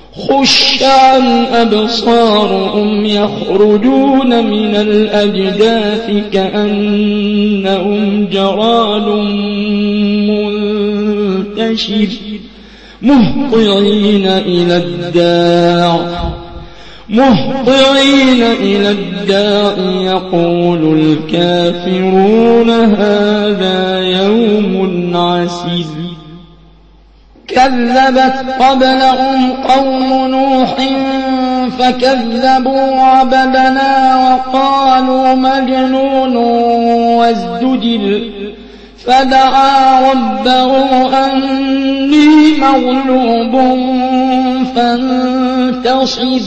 خش عن أبصارهم يخرجون من الأجداث كأنهم جراد منتشر مهطعين إلى الداع يقول الكافرون هذا يوم عسير كذبت قبلهم قوم نوح فكذبوا عبدنا وقالوا مجنون وازدجر فدعا ربه أني مغلوب فانتصر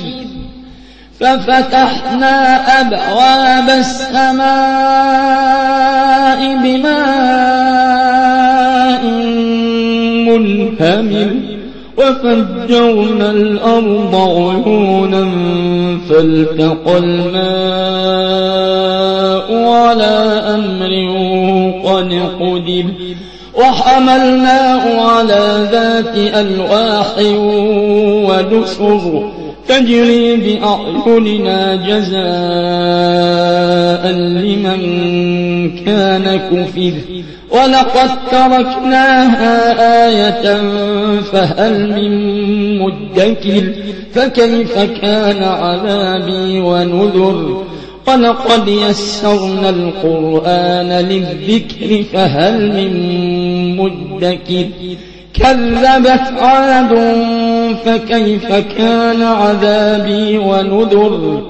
ففتحنا أبواب السماء بماء منهمر وفجرنا الأرض عيونا فالتقى الماء على أمر قد قدر وحملناه على ذات ألواح ودسر تجري بأعيننا جزاء لمن كان كفر ولقد تركناها آية فهل من مدكر فكيف كان عذابي ونذر ولقد يسرنا القرآن للذكر فهل من مدكر كذبت عاد فكيف كان عذابي ونذر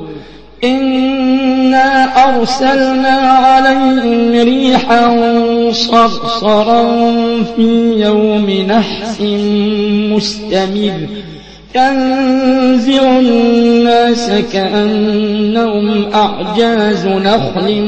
إنا أرسلنا عليهم ريحا صرصرا في يوم نحس مستمر تنزع الناس كأنهم أعجاز نخل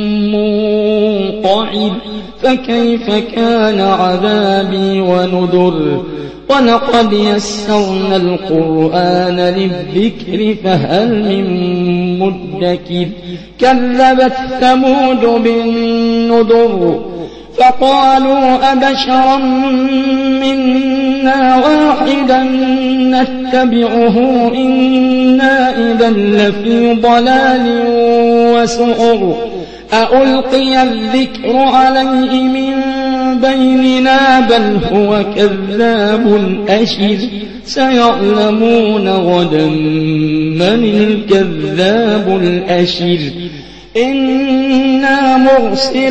منقعر فكيف كان عذابي ونذر ولقد يسرنا القرآن للذكر فهل من مدكر كذبت ثمود بالنذر فقالوا أبشرا منا واحدا نتبعه إنا إذا لفي ضلال وسعر أألقي الذكر عليه من بيننا بل هو كذاب أشر سيعلمون غدا من الكذاب الأشر إنا مرسل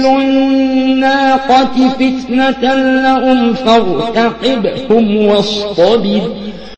الناقة فتنة لهم فارتقبهم واصطبر